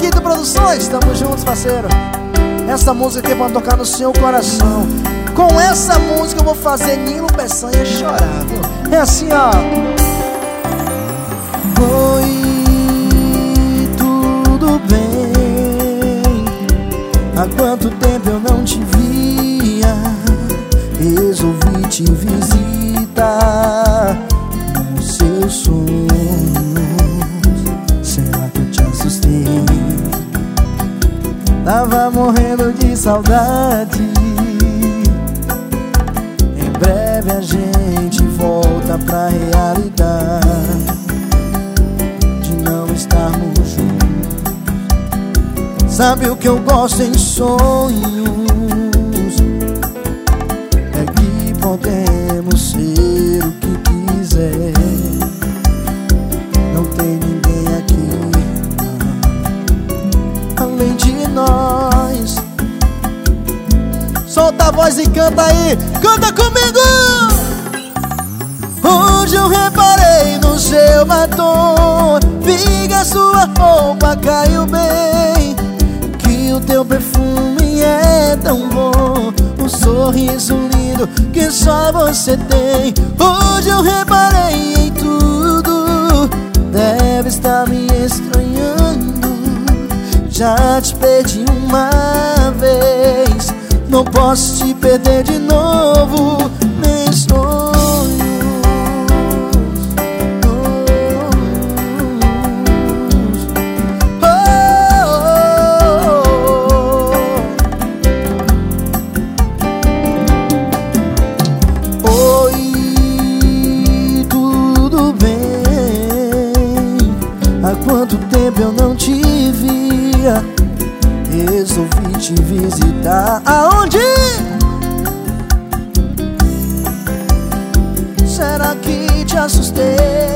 Vitor Produções, tamo juntos, parceiro. Essa música aqui é pra tocar no seu coração. Com essa música eu vou fazer Nilo Peçanha chorar, viu? É assim, ó. Oi, tudo bem? Há quanto tempo eu não te via? Resolvi te visitar nos seus sonhos. Será que eu te assustei? Tava morrendo de saudade. Em breve a gente volta pra realidade de não estarmos juntos. Sabe o que eu gosto em sonhos? É que podemos ser o que quiser. Não tem ninguém aqui além de nós. Solta a voz e canta aí, canta comigo! Hoje eu reparei no seu batom, vi que a sua roupa caiu bem, que o teu perfume é tão bom, um sorriso lindo que só você tem. Hoje eu reparei em tudo, deve estar me estranhando. Já te perdi uma vez, não posso te perder de novo, nem sonhos. Oi, tudo bem? Há quanto tempo eu não te via? Resolvi te visitar. Aonde? Será que te assustei?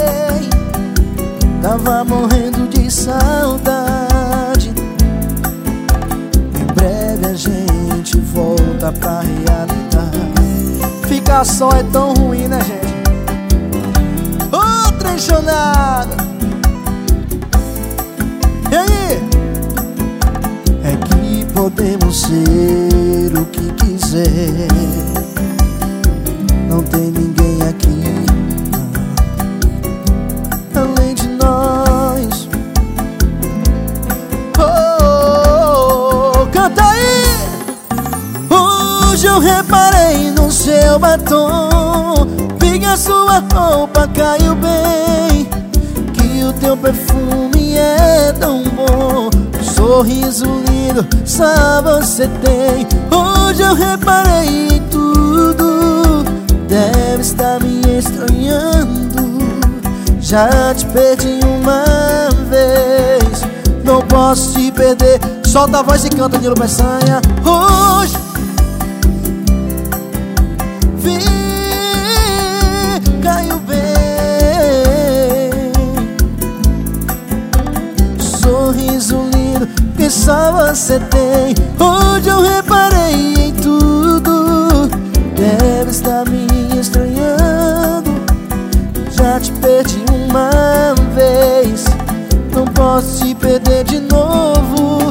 Tava morrendo de saudade. Em breve a gente volta pra realidade. Ficar só é tão ruim, né, gente? Ô, trechonada! E aí? É que podemos ser o que quiser. Não tem ninguém aqui além de nós. Oh, canta aí! Hoje eu reparei no seu batom, vi que a sua roupa caiu bem, que o teu perfume é tão bom, sorriso lindo só você tem. Hoje eu reparei em tudo, deve estar me estranhando. Já te perdi uma vez, não posso te perder. Solta a voz e canta, Nilo Peçanha. Hoje vi, caiu bem, sorriso lindo que só você tem. Hoje eu reparei em tudo, deve estar me estranhando. Já te perdi uma vez, não posso te perder de novo.